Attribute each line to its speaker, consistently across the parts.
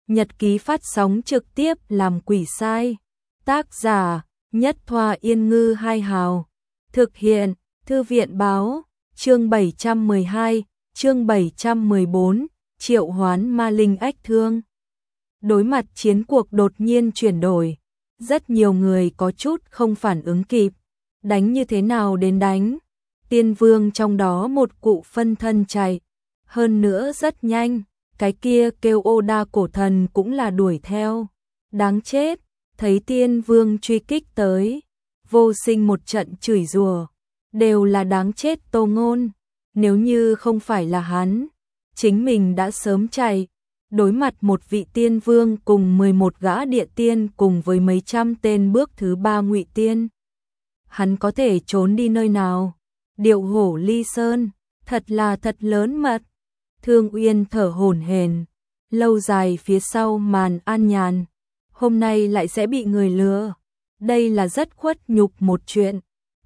Speaker 1: Nhật ký phát sóng trực tiếp làm quỷ sai. Tác giả Nhất Thoa Yên Ngư Hai Hào. Thực hiện Thư viện Báo. Chương 712, chương 714, triệu hoán ma linh ách thương. Đối mặt chiến cuộc đột nhiên chuyển đổi, rất nhiều người có chút không phản ứng kịp. Đánh như thế nào đến đánh? Tiên vương trong đó một cụ phân thân chạy, hơn nữa rất nhanh, cái kia kêu Oda cổ thần cũng là đuổi theo. Đáng chết, thấy tiên vương truy kích tới, Vô Sinh một trận chửi rủa, đều là đáng chết Tô Ngôn, nếu như không phải là hắn, chính mình đã sớm chạy. Đối mặt một vị tiên vương cùng 11 gã địa tiên cùng với mấy trăm tên bước thứ 3 ngụy tiên, hắn có thể trốn đi nơi nào? Điệu hổ ly sơn, thật là thật lớn mật. Thương Uyên thở hổn hển, lâu dài phía sau màn an nhàn, hôm nay lại sẽ bị người lừa. Đây là rất khuất nhục một chuyện.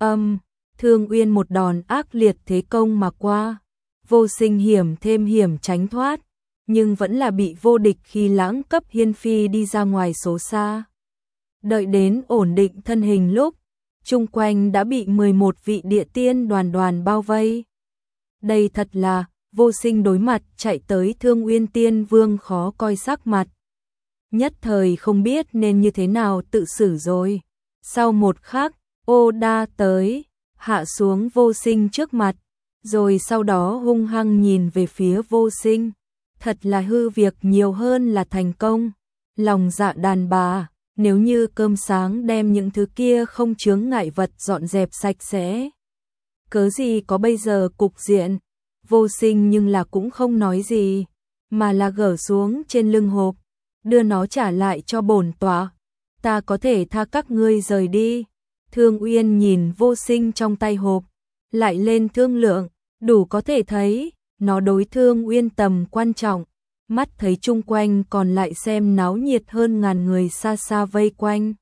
Speaker 1: Thương Uyên một đòn ác liệt thế công mà qua, Vô Sinh hiểm thêm hiểm tránh thoát, nhưng vẫn là bị vô địch khi lãng cấp hiên phi đi ra ngoài số xa. Đợi đến ổn định thân hình lúc, chung quanh đã bị 11 vị địa tiên đoàn đoàn bao vây. Đây thật là, Vô Sinh đối mặt chạy tới Thương Uyên tiên vương khó coi sắc mặt. Nhất thời không biết nên như thế nào tự xử rồi. Sau một khắc, Oda tới, hạ xuống Vô Sinh trước mặt, rồi sau đó hung hăng nhìn về phía Vô Sinh. Thật là hư việc nhiều hơn là thành công. Lòng dạ đàn bà, nếu như cơm sáng đem những thứ kia không chướng ngại vật dọn dẹp sạch sẽ, cớ gì có bây giờ cục diện. Vô Sinh nhưng là cũng không nói gì, mà là gỡ xuống trên lưng hộp, đưa nó trả lại cho bổn tọa. Ta có thể tha các ngươi rời đi. Thương Uyên nhìn Vô Sinh trong tay hộp, lại lên thương lượng, đủ có thể thấy nó đối Thương Uyên tầm quan trọng. Mắt thấy chung quanh còn lại xem náo nhiệt hơn ngàn người xa xa vây quanh.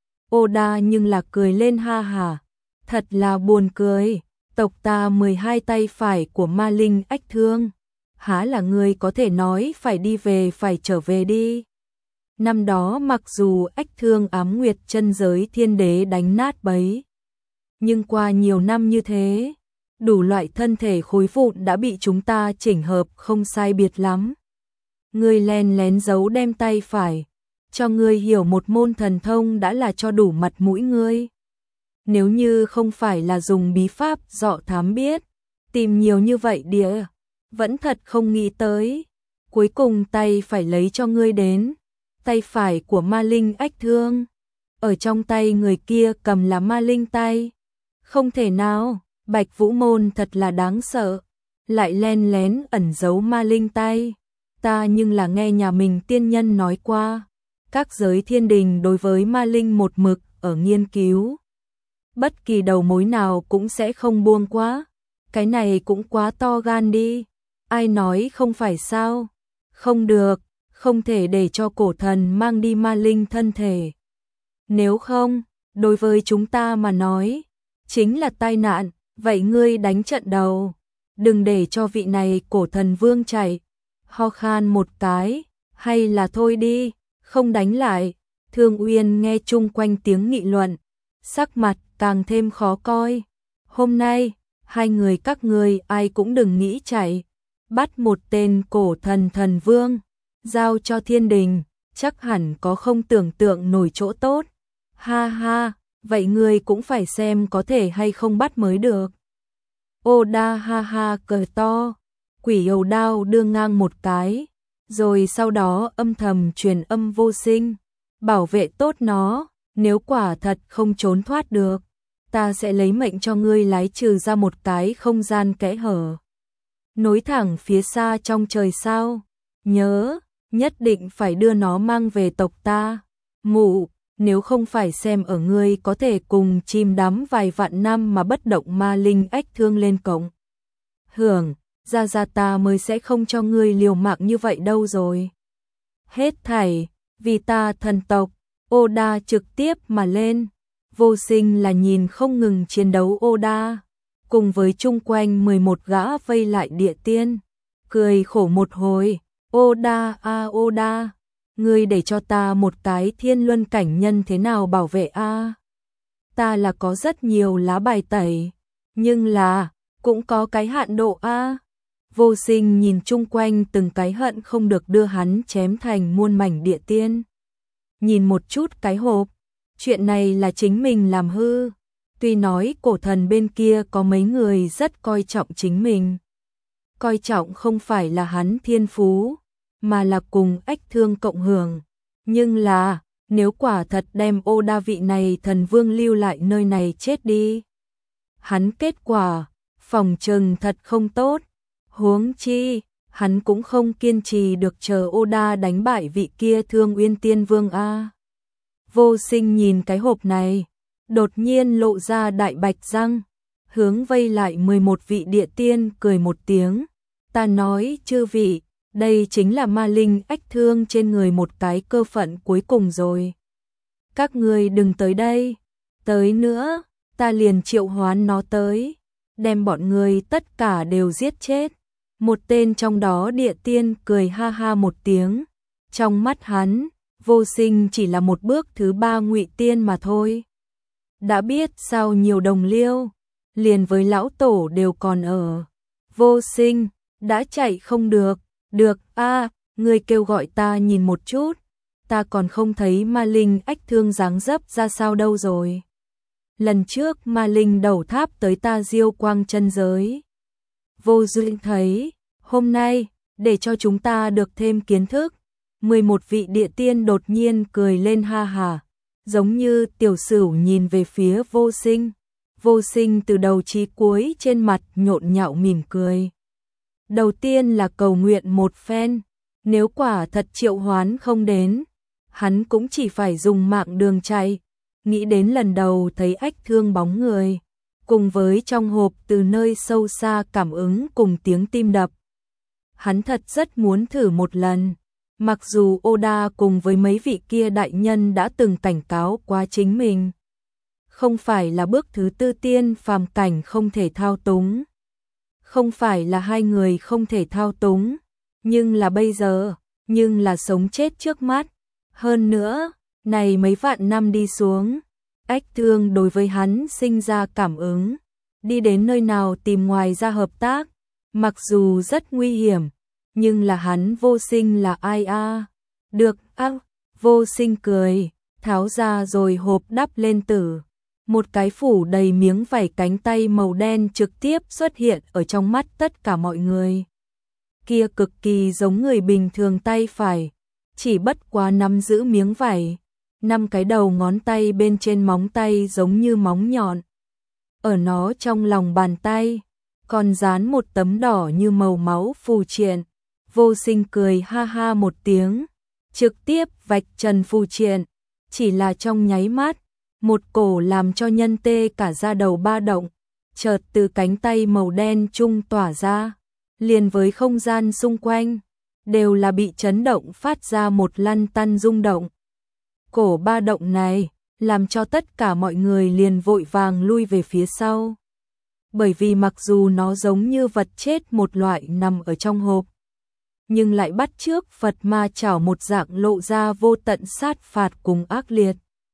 Speaker 1: Oda nhưng là cười lên ha hả, thật là buồn cười. Tộc ta 12 tay phải của ma linh ách thương, há là người có thể nói phải đi về phải trở về đi. Năm đó mặc dù ách thương ám nguyệt chân giới thiên đế đánh nát bấy, nhưng qua nhiều năm như thế, đủ loại thân thể khối vụn đã bị chúng ta chỉnh hợp không sai biệt lắm. Ngươi len lén giấu đem tay phải, cho ngươi hiểu một môn thần thông đã là cho đủ mặt mũi ngươi. Nếu như không phải là dùng bí pháp dọ thám biết, tìm nhiều như vậy địa, vẫn thật không nghĩ tới. Cuối cùng tay phải lấy cho ngươi đến, tay phải của ma linh ách thương. Ở trong tay người kia cầm là ma linh tay. Không thể nào, Bạch Vũ Môn thật là đáng sợ, lại len lén ẩn giấu ma linh tay. Ta nhưng là nghe nhà mình tiên nhân nói qua, các giới thiên đình đối với ma linh một mực ở nghiên cứu. Bất kỳ đầu mối nào cũng sẽ không buông quá. Cái này cũng quá to gan đi. Ai nói không phải sao? Không được, không thể để cho cổ thần mang đi ma linh thân thể. Nếu không, đối với chúng ta mà nói, chính là tai nạn. Vậy ngươi đánh trận đầu, đừng để cho vị này cổ thần vương chạy. Ho khan một cái, hay là thôi đi, không đánh lại. Thương Uyên nghe chung quanh tiếng nghị luận, sắc mặt càng thêm khó coi. Hôm nay, hai người các ngươi ai cũng đừng nghĩ chạy, bắt một tên cổ thần thần vương, giao cho thiên đình, chắc hẳn có không tưởng tượng nổi chỗ tốt. Ha ha, vậy ngươi cũng phải xem có thể hay không bắt mới được. Oda ha ha cười to, quỷ ầu đao đưa ngang một cái, rồi sau đó âm thầm truyền âm Vô Sinh, bảo vệ tốt nó, nếu quả thật không trốn thoát được, ta sẽ lấy mệnh cho ngươi lái trừ ra một cái không gian kẽ hở, nối thẳng phía xa trong trời sao. Nhớ, nhất định phải đưa nó mang về tộc ta. Mụ, nếu không phải xem ở ngươi có thể cùng chìm đắm vài vạn năm mà bất động ma linh ách thương lên cộng hưởng, ra ta mới sẽ không cho ngươi liều mạng như vậy đâu rồi. Hết thảy, vì ta thần tộc. Oda trực tiếp mà lên. Vô Sinh là nhìn không ngừng chiến đấu Oda, cùng với chung quanh 11 gã vây lại địa tiên, cười khổ một hồi. Oda, Oda, ngươi để cho ta một cái thiên luân cảnh nhân thế nào bảo vệ a? Ta là có rất nhiều lá bài tẩy, nhưng là cũng có cái hạn độ a. Vô Sinh nhìn chung quanh từng cái hận không được đưa hắn chém thành muôn mảnh địa tiên. Nhìn một chút cái hộp, chuyện này là chính mình làm hư. Tuy nói cổ thần bên kia có mấy người rất coi trọng chính mình. Coi trọng không phải là hắn thiên phú, mà là cùng Ách Thương cộng hưởng. Nhưng là, nếu quả thật đem Ô Đa vị này thần vương lưu lại nơi này chết đi, hắn kết quả, phòng trừng thật không tốt. Huống chi, hắn cũng không kiên trì được chờ Ô Đa đánh bại vị kia Thương Uyên Tiên Vương a. Vô Sinh nhìn cái hộp này, đột nhiên lộ ra đại bạch răng, hướng vây lại 11 vị địa tiên cười một tiếng. Ta nói chư vị, đây chính là ma linh ách thương trên người một cái cơ phận cuối cùng rồi. Các ngươi đừng tới đây, tới nữa, ta liền triệu hoán nó tới, đem bọn người tất cả đều giết chết. Một tên trong đó địa tiên cười ha ha một tiếng, trong mắt hắn, Vô Sinh chỉ là một bước thứ 3 ngụy tiên mà thôi. Đã biết sao nhiều đồng liêu, liền với lão tổ đều còn ở. Vô Sinh, đã chạy không được, được a, ngươi kêu gọi ta nhìn một chút, ta còn không thấy ma linh ách thương dáng dấp ra sao đâu rồi. Lần trước ma linh đầu tháp tới ta Diêu Quang chân giới. Vô Duyên thấy, hôm nay, để cho chúng ta được thêm kiến thức. 11 vị địa tiên đột nhiên cười lên ha hà, giống như tiểu sửu nhìn về phía Vô Sinh. Vô Sinh từ đầu chí cuối trên mặt nhộn nhạo mỉm cười. Đầu tiên là cầu nguyện một phen, nếu quả thật triệu hoán không đến, hắn cũng chỉ phải dùng mạng đường chạy. Nghĩ đến lần đầu thấy ách thương bóng người, cùng với trong hộp từ nơi sâu xa cảm ứng cùng tiếng tim đập. Hắn thật rất muốn thử một lần, mặc dù Ô Đa cùng với mấy vị kia đại nhân đã từng cảnh cáo qua chính mình. Không phải là bước thứ 4 tiên phàm cảnh không thể thao túng. Không phải là hai người không thể thao túng, nhưng là bây giờ, nhưng là sống chết trước mắt. Hơn nữa, này mấy vạn năm đi xuống, ách thương đối với hắn sinh ra cảm ứng, đi đến nơi nào tìm ngoài ra hợp tác, mặc dù rất nguy hiểm, nhưng là hắn Vô Sinh là ai a? Được, Vô Sinh cười, tháo ra rồi hộp đắp lên tử. Một cái phủ đầy miếng vảy cánh tay màu đen trực tiếp xuất hiện ở trong mắt tất cả mọi người. Kia cực kỳ giống người bình thường tay phải, chỉ bất quá nắm giữ miếng vảy, 5 cái đầu ngón tay bên trên móng tay giống như móng nhọn. Ở nó trong lòng bàn tay, còn dán một tấm đỏ như màu máu phù triện. Vô Sinh cười ha ha một tiếng, trực tiếp vạch trần phù triện, chỉ là trong nháy mắt, một cổ làm cho nhân tê cả da đầu ba động, chợt từ cánh tay màu đen trung tỏa ra, liền với không gian xung quanh, đều là bị chấn động phát ra một lăn tăn rung động. Cổ ba động này, làm cho tất cả mọi người liền vội vàng lui về phía sau. Bởi vì mặc dù nó giống như vật chết một loại nằm ở trong hộp, nhưng lại bắt chước Phật ma chảo một dạng lộ ra vô tận sát phạt cùng ác liệt.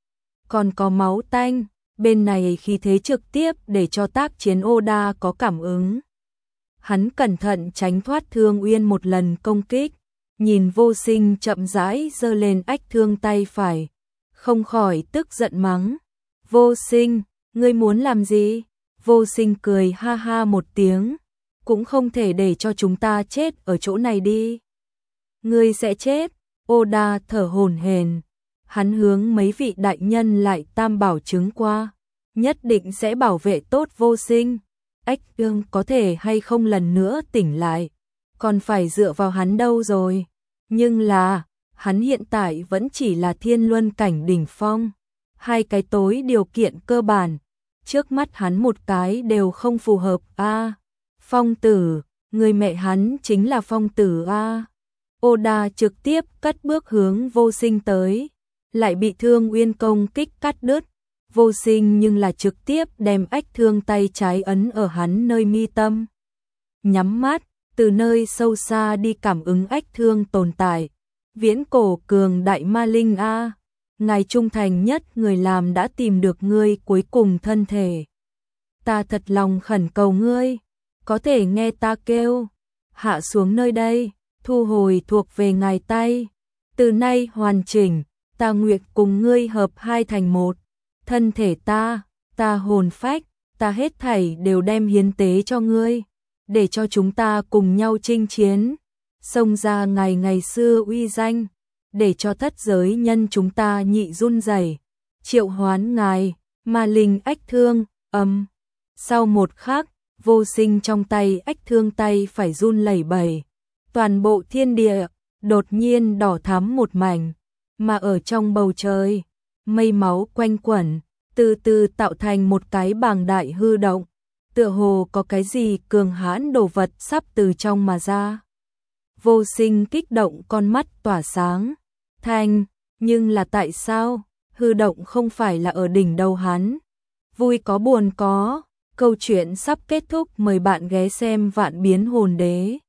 Speaker 1: Còn có máu tanh, bên này khí thế trực tiếp để cho tác chiến Ô Đa có cảm ứng. Hắn cẩn thận tránh thoát Thương Uyên một lần công kích, nhìn Vô Sinh chậm rãi giơ lên ách thương tay phải, không khỏi tức giận mắng. Vô Sinh, ngươi muốn làm gì? Vô Sinh cười ha ha một tiếng, cũng không thể để cho chúng ta chết ở chỗ này đi. Ngươi sẽ chết. Ô Đa thở hổn hển, hắn hướng mấy vị đại nhân lại tam bảo chứng qua, nhất định sẽ bảo vệ tốt Vô Sinh. Ách Thương có thể hay không lần nữa tỉnh lại, còn phải dựa vào hắn đâu rồi. Nhưng là, hắn hiện tại vẫn chỉ là thiên luân cảnh đỉnh phong, hai cái tối điều kiện cơ bản, trước mắt hắn một cái đều không phù hợp a. Phong tử, người mẹ hắn chính là Phong tử a. Ô Đa trực tiếp cất bước hướng Vô Sinh tới, lại bị Thương Uyên công kích cắt đứt. Vô Sinh nhưng là trực tiếp đem ách thương tay trái ấn ở hắn nơi mi tâm. Nhắm mắt, từ nơi sâu xa đi cảm ứng ách thương tồn tại. Viễn cổ cường đại ma linh a, ngài trung thành nhất người làm đã tìm được ngươi cuối cùng thân thể. Ta thật lòng khẩn cầu ngươi, có thể nghe ta kêu, hạ xuống nơi đây, thu hồi thuộc về ngài tay. Từ nay hoàn chỉnh, ta nguyện cùng ngươi hợp hai thành một, thân thể ta hồn phách, ta hết thảy đều đem hiến tế cho ngươi, để cho chúng ta cùng nhau chinh chiến, xông ra ngày xưa uy danh, để cho thất giới nhân chúng ta nhị run rẩy, triệu hoán ngài, ma linh ách thương, Sau một khắc, Vô Sinh trong tay ách thương tay phải run lẩy bẩy, toàn bộ thiên địa đột nhiên đỏ thắm một mảnh, mà ở trong bầu trời, mây máu quanh quẩn, từ từ tạo thành một cái bàng đại hư động, tựa hồ có cái gì cường hãn đồ vật sắp từ trong mà ra. Vô Sinh kích động, con mắt tỏa sáng, nhưng là tại sao, hư động không phải là ở đỉnh đầu hắn. Vui có buồn có, câu chuyện sắp kết thúc, mời bạn ghé xem Vạn Biến Hồn Đế.